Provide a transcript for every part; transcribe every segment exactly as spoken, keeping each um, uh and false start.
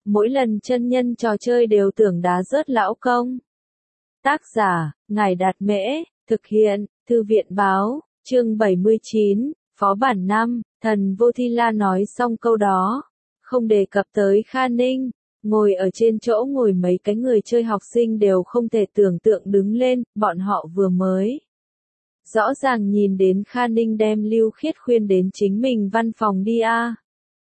mỗi lần chân nhân trò chơi đều tưởng đá rớt lão công. Tác giả, Ngài Đạt Mễ, thực hiện, Thư viện Báo, chương bảy mươi chín, Phó bản năm, thần Vô Thi La nói xong câu đó, không đề cập tới Kha Ninh, ngồi ở trên chỗ ngồi mấy cái người chơi học sinh đều không thể tưởng tượng đứng lên, bọn họ vừa mới. Rõ ràng nhìn đến Kha Ninh đem Lưu Khiết khuyên đến chính mình văn phòng đi a. À.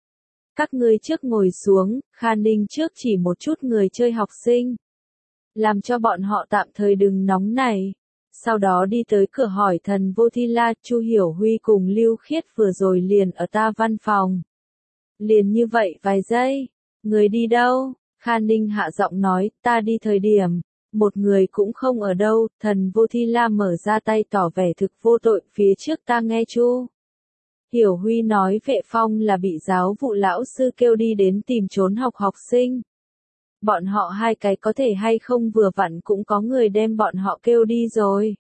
Các ngươi trước ngồi xuống, Kha Ninh trước chỉ một chút người chơi học sinh. Làm cho bọn họ tạm thời đừng nóng này. Sau đó đi tới cửa hỏi thần Vô Thi La, Chu Hiểu Huy cùng Lưu Khiết vừa rồi liền ở ta văn phòng. Liền như vậy vài giây, người đi đâu? Kha Ninh hạ giọng nói, ta đi thời điểm, một người cũng không ở đâu, thần Vô Thi La mở ra tay tỏ vẻ thực vô tội, phía trước ta nghe Chu Hiểu Huy nói Vệ Phong là bị giáo vụ lão sư kêu đi đến tìm trốn học học sinh. Bọn họ hai cái có thể hay không vừa vặn cũng có người đem bọn họ kêu đi rồi.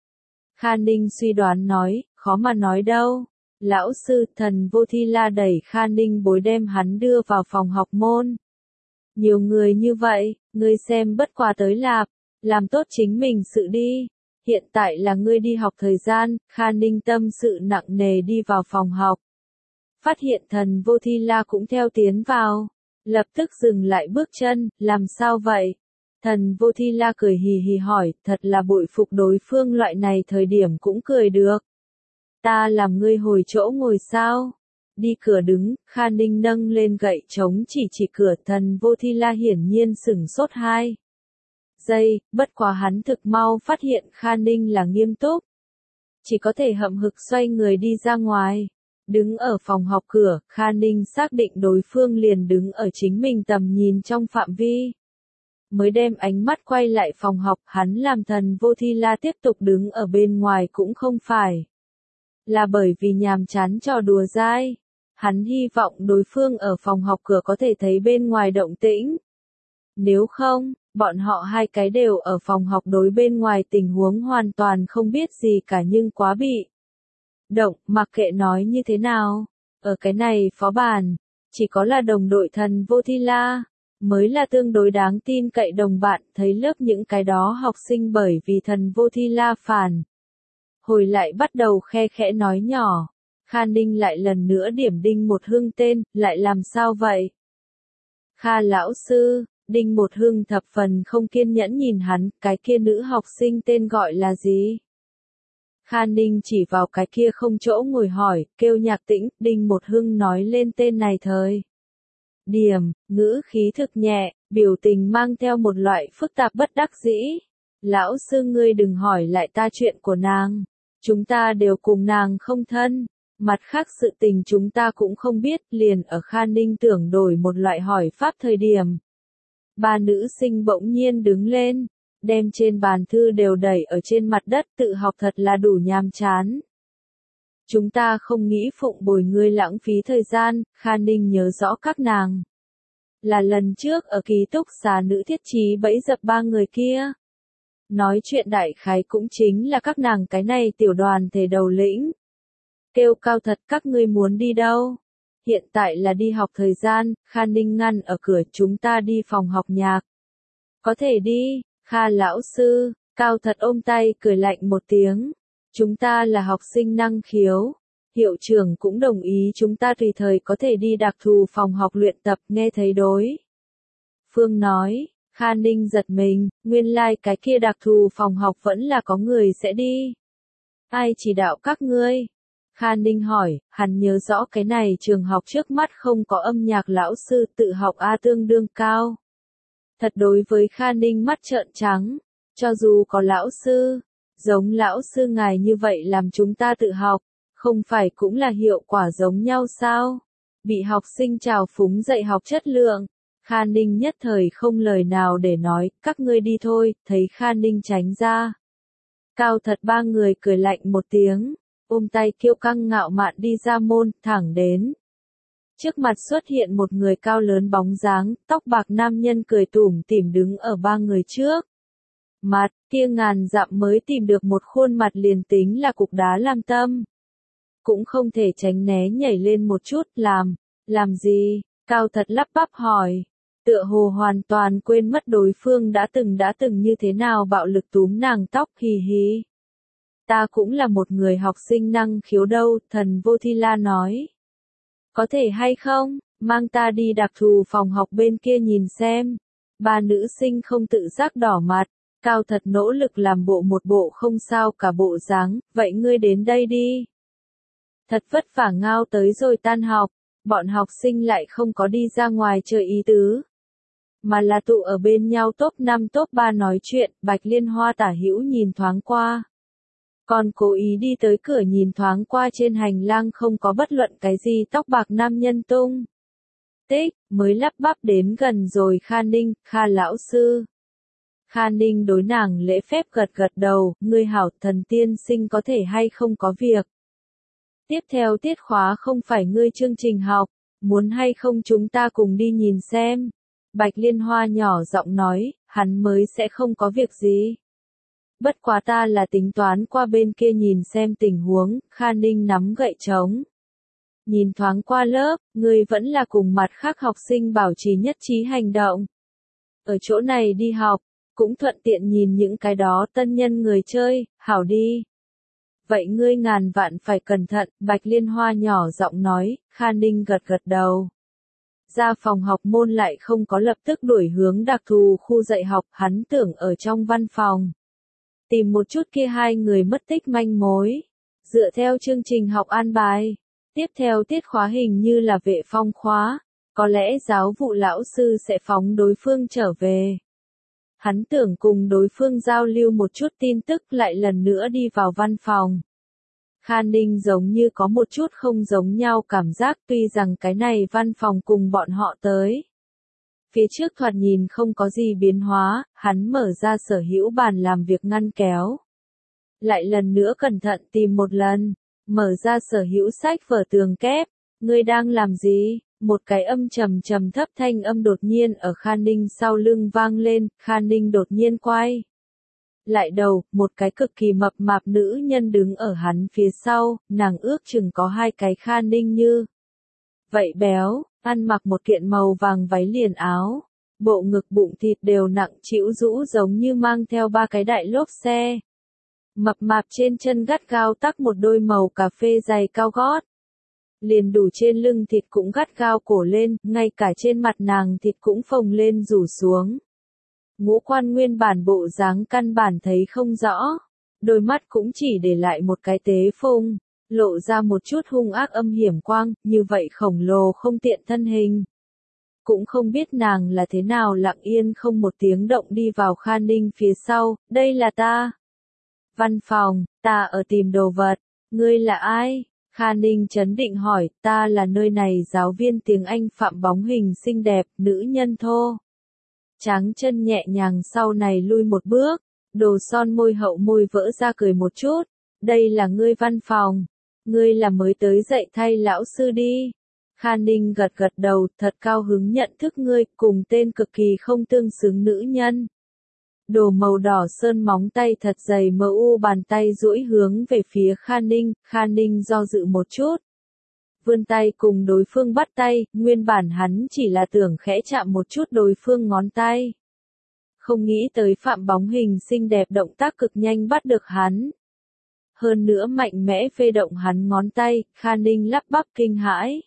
Kha Ninh suy đoán nói, khó mà nói đâu. Lão sư, thần Vô Thi La đẩy Kha Ninh bối đem hắn đưa vào phòng học môn. Nhiều người như vậy, ngươi xem bất quá tới lạp, làm tốt chính mình sự đi. Hiện tại là ngươi đi học thời gian, Kha Ninh tâm sự nặng nề đi vào phòng học. Phát hiện thần Vô Thi La cũng theo tiến vào. Lập tức dừng lại bước chân, làm sao vậy? Thần Vô Thi La cười hì hì hỏi, thật là bội phục đối phương loại này thời điểm cũng cười được. Ta làm ngươi hồi chỗ ngồi sao? Đi cửa đứng, Kha Ninh nâng lên gậy trống chỉ chỉ cửa, thần Vô Thi La hiển nhiên sửng sốt hai giây, bất quá hắn thực mau phát hiện Kha Ninh là nghiêm túc. Chỉ có thể hậm hực xoay người đi ra ngoài. Đứng ở phòng học cửa, Kha Ninh xác định đối phương liền đứng ở chính mình tầm nhìn trong phạm vi. Mới đem ánh mắt quay lại phòng học, hắn làm thần Vô Thi La tiếp tục đứng ở bên ngoài cũng không phải. Là bởi vì nhàm chán trò đùa dai. Hắn hy vọng đối phương ở phòng học cửa có thể thấy bên ngoài động tĩnh. Nếu không, bọn họ hai cái đều ở phòng học đối bên ngoài tình huống hoàn toàn không biết gì cả nhưng quá bị động, mặc kệ nói như thế nào. Ở cái này phó bản, chỉ có là đồng đội thần Vô Thi La, mới là tương đối đáng tin cậy đồng bạn, thấy lớp những cái đó học sinh bởi vì thần Vô Thi La phản. Hồi lại bắt đầu khe khẽ nói nhỏ, Kha Ninh lại lần nữa điểm Đinh Một Hưng tên, lại làm sao vậy? Kha lão sư, Đinh Một Hưng thập phần không kiên nhẫn nhìn hắn, cái kia nữ học sinh tên gọi là gì? Kha Ninh chỉ vào cái kia không chỗ ngồi hỏi, kêu Nhạc Tĩnh, Đinh Một Hưng nói lên tên này thời điểm, ngữ khí thực nhẹ, biểu tình mang theo một loại phức tạp bất đắc dĩ. Lão sư ngươi đừng hỏi lại ta chuyện của nàng, chúng ta đều cùng nàng không thân, mặt khác sự tình chúng ta cũng không biết, liền ở Kha Ninh tưởng đổi một loại hỏi pháp thời điểm. Ba nữ sinh bỗng nhiên đứng lên, đem trên bàn thư đều đẩy ở trên mặt đất, tự học thật là đủ nhàm chán. Chúng ta không nghĩ phụng bồi ngươi lãng phí thời gian, Kha Ninh nhớ rõ các nàng. Là lần trước ở ký túc xá nữ thiết trí bẫy dập ba người kia. Nói chuyện đại khái cũng chính là các nàng cái này tiểu đoàn thể đầu lĩnh. Kêu cao thật, các ngươi muốn đi đâu? Hiện tại là đi học thời gian, Kha Ninh ngăn ở cửa, chúng ta đi phòng học nhạc. Có thể đi, Kha lão sư, cao thật ôm tay cười lạnh một tiếng. Chúng ta là học sinh năng khiếu. Hiệu trưởng cũng đồng ý chúng ta tùy thời có thể đi đặc thù phòng học luyện tập, nghe thấy đối. Phương nói, Kha Ninh giật mình, nguyên lai like cái kia đặc thù phòng học vẫn là có người sẽ đi. Ai chỉ đạo các ngươi? Kha Ninh hỏi, hắn nhớ rõ cái này trường học trước mắt không có âm nhạc lão sư, tự học A tương đương cao. Thật đối với Kha Ninh mắt trợn trắng, cho dù có lão sư, giống lão sư ngài như vậy làm chúng ta tự học, không phải cũng là hiệu quả giống nhau sao? Bị học sinh trào phúng dạy học chất lượng, Kha Ninh nhất thời không lời nào để nói, các ngươi đi thôi, thấy Kha Ninh tránh ra. Cao thật ba người cười lạnh một tiếng, ôm tay kiêu căng ngạo mạn đi ra môn, thẳng đến. Trước mặt xuất hiện một người cao lớn bóng dáng, tóc bạc nam nhân cười tủm tỉm đứng ở ba người trước. Mặt, kia ngàn dặm mới tìm được một khuôn mặt liền tính là cục đá làm tâm. Cũng không thể tránh né nhảy lên một chút, làm, làm gì, cao thật lắp bắp hỏi. tựa hồ hoàn toàn quên mất đối phương đã từng đã từng như thế nào bạo lực túm nàng tóc, hì hì. Ta cũng là một người học sinh năng khiếu đâu, Thần Vô Thi La nói. Có thể hay không, mang ta đi đặc thù phòng học bên kia nhìn xem. Ba nữ sinh không tự giác đỏ mặt, Cao thật nỗ lực làm bộ một bộ không sao cả bộ dáng, vậy ngươi đến đây đi. Thật vất vả ngao tới rồi tan học, bọn học sinh lại không có đi ra ngoài chơi ý tứ. Mà là tụ ở bên nhau top năm top ba nói chuyện, Bạch Liên Hoa tả hữu nhìn thoáng qua. Còn cố ý đi tới cửa nhìn thoáng qua trên hành lang không có bất luận cái gì tóc bạc nam nhân tung. Tích, mới lắp bắp đến gần rồi Kha Ninh, Kha lão sư. Kha Ninh đối nàng lễ phép gật gật đầu, ngươi hảo Thần tiên sinh có thể hay không có việc. Tiếp theo tiết khóa không phải ngươi chương trình học, muốn hay không chúng ta cùng đi nhìn xem. Bạch Liên Hoa nhỏ giọng nói, hắn mới sẽ không có việc gì. Bất quá ta là tính toán qua bên kia nhìn xem tình huống, Kha Ninh nắm gậy trống. Nhìn thoáng qua lớp, ngươi vẫn là cùng mặt khác học sinh bảo trì nhất trí hành động. Ở chỗ này đi học, cũng thuận tiện nhìn những cái đó tân nhân người chơi, hảo đi. Vậy ngươi ngàn vạn phải cẩn thận, Bạch Liên Hoa nhỏ giọng nói, Kha Ninh gật gật đầu. Ra phòng học môn lại không có lập tức đuổi hướng đặc thù khu dạy học, hắn tưởng ở trong văn phòng. Tìm một chút kia hai người mất tích manh mối. Dựa theo chương trình học an bài. Tiếp theo tiết khóa hình như là vệ phong khóa. Có lẽ giáo vụ lão sư sẽ phóng đối phương trở về. Hắn tưởng cùng đối phương giao lưu một chút tin tức lại lần nữa đi vào văn phòng. Kha Ninh giống như có một chút không giống nhau cảm giác tuy rằng cái này văn phòng cùng bọn họ tới. Phía trước thoạt nhìn không có gì biến hóa, hắn mở ra sở hữu bàn làm việc ngăn kéo. Lại lần nữa cẩn thận tìm một lần, mở ra sở hữu sách vở tường kép, ngươi đang làm gì? Một cái âm trầm trầm thấp thanh âm đột nhiên ở Kha Ninh sau lưng vang lên, Kha Ninh đột nhiên quay. Lại đầu, một cái cực kỳ mập mạp nữ nhân đứng ở hắn phía sau, nàng ước chừng có hai cái Kha Ninh như. Vậy béo, ăn mặc một kiện màu vàng váy liền áo, bộ ngực bụng thịt đều nặng chịu rũ giống như mang theo ba cái đại lốp xe. Mập mạp trên chân gắt gao tắc một đôi màu cà phê giày cao gót. Liền đủ trên lưng thịt cũng gắt gao cổ lên, ngay cả trên mặt nàng thịt cũng phồng lên rủ xuống. Ngũ quan nguyên bản bộ dáng căn bản thấy không rõ, đôi mắt cũng chỉ để lại một cái tế phung, lộ ra một chút hung ác âm hiểm quang, như vậy khổng lồ không tiện thân hình. Cũng không biết nàng là thế nào lặng yên không một tiếng động đi vào Kha Ninh phía sau, đây là ta. Văn phòng, ta ở tìm đồ vật, ngươi là ai? Kha Ninh chấn định hỏi, ta là nơi này giáo viên tiếng Anh Phạm Bóng Hình xinh đẹp, nữ nhân thô. Tráng chân nhẹ nhàng sau này lui một bước, đồ son môi hậu môi vỡ ra cười một chút, đây là ngươi văn phòng, ngươi là mới tới dạy thay lão sư đi. Kha Ninh gật gật đầu, thật cao hứng nhận thức ngươi, cùng tên cực kỳ không tương xứng nữ nhân. Đồ màu đỏ sơn móng tay thật dày mờ u bàn tay duỗi hướng về phía Kha Ninh, Kha Ninh do dự một chút. Vươn tay cùng đối phương bắt tay, nguyên bản hắn chỉ là tưởng khẽ chạm một chút đối phương ngón tay. Không nghĩ tới Phạm Bóng Hình xinh đẹp động tác cực nhanh bắt được hắn. Hơn nữa mạnh mẽ phê động hắn ngón tay, Kha Ninh lắp bắp kinh hãi.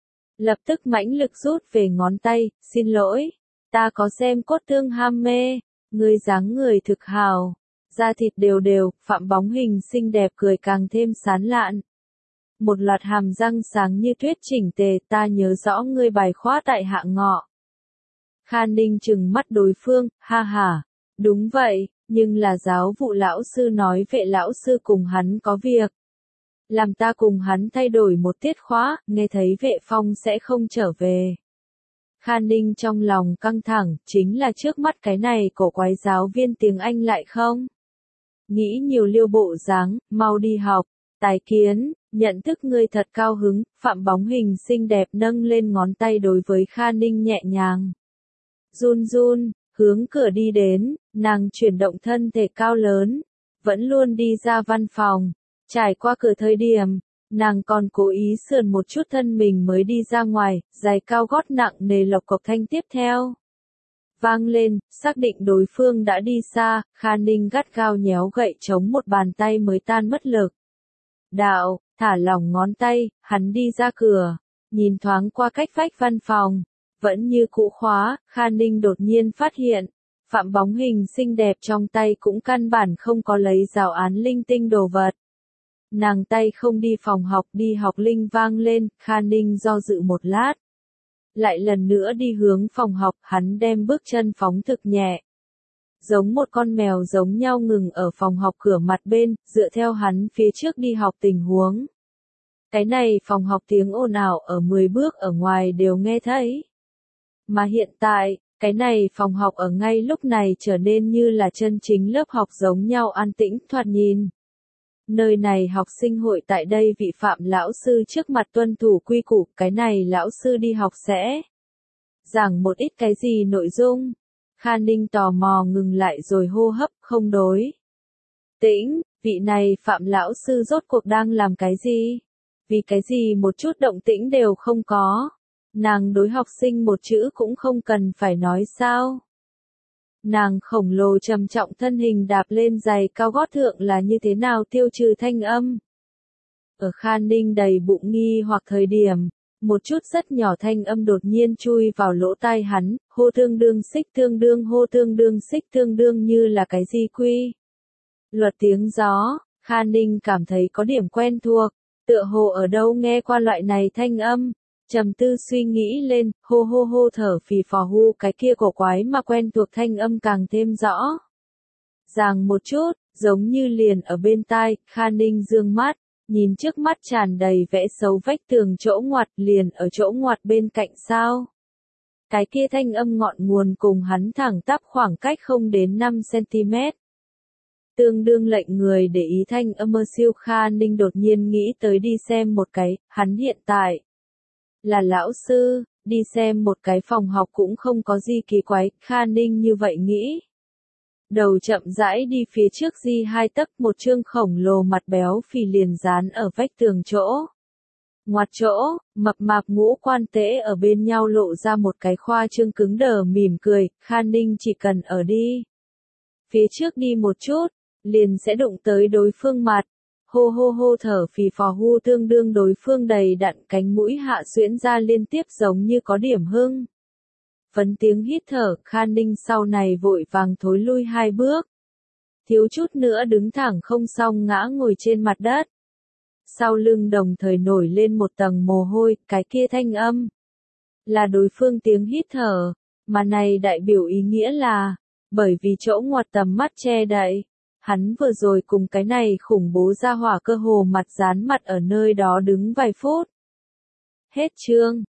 Lập tức mãnh lực rút về ngón tay, xin lỗi, ta có xem cốt thương ham mê. Người dáng người thực hào, da thịt đều đều, Phạm Bóng Hình xinh đẹp cười càng thêm sán lạn. Một loạt hàm răng sáng như tuyết chỉnh tề, ta nhớ rõ ngươi bài khóa tại hạ ngọ. Kha Ninh trừng mắt đối phương, ha ha, đúng vậy, nhưng là giáo vụ lão sư nói vệ lão sư cùng hắn có việc. Làm ta cùng hắn thay đổi một tiết khóa, nghe thấy vệ phong sẽ không trở về. Kha Ninh trong lòng căng thẳng, chính là trước mắt cái này cổ quái giáo viên tiếng Anh lại không? Nghĩ nhiều liêu bộ dáng, mau đi học, tài kiến, nhận thức ngươi thật cao hứng, Phạm Bóng Hình xinh đẹp nâng lên ngón tay đối với Kha Ninh nhẹ nhàng. Run run, hướng cửa đi đến, nàng chuyển động thân thể cao lớn, vẫn luôn đi ra văn phòng, trải qua cửa thời điểm. Nàng còn cố ý sườn một chút thân mình mới đi ra ngoài, giày cao gót nặng nề lộc cộc thanh tiếp theo. vang lên, xác định đối phương đã đi xa, Kha Ninh gắt gao nhéo gậy chống một bàn tay mới tan mất lực. Đạo, thả lỏng ngón tay, hắn đi ra cửa, nhìn thoáng qua cách vách văn phòng, vẫn như cũ khóa, Kha Ninh đột nhiên phát hiện, Phạm bóng hình xinh đẹp trong tay cũng căn bản không có lấy rào án linh tinh đồ vật. Nàng tay không đi phòng học đi học linh vang lên, Kha Ninh do dự một lát. Lại lần nữa đi hướng phòng học, hắn đem bước chân phóng thực nhẹ. Giống một con mèo giống nhau ngừng ở phòng học cửa mặt bên, dựa theo hắn phía trước đi học tình huống. Cái này phòng học tiếng ồn ào ở mười bước ở ngoài đều nghe thấy. Mà hiện tại, cái này phòng học ở ngay lúc này trở nên như là chân chính lớp học giống nhau an tĩnh thoạt nhìn. Nơi này học sinh hội tại đây vị Phạm lão sư trước mặt tuân thủ quy củ, cái này lão sư đi học sẽ giảng một ít cái gì nội dung. Kha Ninh tò mò ngừng lại rồi hô hấp, không đối. Tĩnh, vị này Phạm lão sư rốt cuộc đang làm cái gì? Vì cái gì một chút động tĩnh đều không có? Nàng đối học sinh một chữ cũng không cần phải nói sao? Nàng khổng lồ trầm trọng thân hình đạp lên giày cao gót thượng là như thế nào tiêu trừ thanh âm? Ở Kha Ninh đầy bụng nghi hoặc thời điểm, một chút rất nhỏ thanh âm đột nhiên chui vào lỗ tai hắn, hô tương đương xích tương đương hô tương đương xích tương đương như là cái gì quy. Luật tiếng gió, Kha Ninh cảm thấy có điểm quen thuộc, tựa hồ ở đâu nghe qua loại này thanh âm. Trầm tư suy nghĩ lên, hô hô hô thở phì phò hu cái kia cổ quái mà quen thuộc thanh âm càng thêm rõ. Ràng một chút, giống như liền ở bên tai, Kha Ninh dương mắt, nhìn trước mắt tràn đầy vẽ xấu vách tường chỗ ngoặt liền ở chỗ ngoặt bên cạnh sao. Cái kia thanh âm ngọn nguồn cùng hắn thẳng tắp khoảng cách không đến năm xăng-ti-mét. Tương đương lệnh người để ý thanh âm mơ siêu Kha Ninh đột nhiên nghĩ tới đi xem một cái, hắn hiện tại là lão sư, đi xem một cái phòng học cũng không có gì kỳ quái, Kha Ninh như vậy nghĩ. Đầu chậm rãi đi phía trước di hai tấc một chương khổng lồ mặt béo phì liền dán ở vách tường chỗ. Ngoặt chỗ, mập mạp ngũ quan tễ ở bên nhau lộ ra một cái khoa trương cứng đờ mỉm cười, Kha Ninh chỉ cần ở đi. Phía trước đi một chút, liền sẽ đụng tới đối phương mặt. Hô hô hô thở phì phò hu tương đương đối phương đầy đặn cánh mũi hạ xuyễn ra liên tiếp giống như có điểm hưng. Vấn tiếng hít thở, Kha Ninh sau này vội vàng thối lui hai bước. Thiếu chút nữa đứng thẳng không xong ngã ngồi trên mặt đất. Sau lưng đồng thời nổi lên một tầng mồ hôi, cái kia thanh âm. Là đối phương tiếng hít thở, mà này đại biểu ý nghĩa là, bởi vì chỗ ngoặt tầm mắt che đậy. Hắn vừa rồi cùng cái này khủng bố ra hỏa cơ hồ mặt dán mặt ở nơi đó đứng vài phút. Hết chương.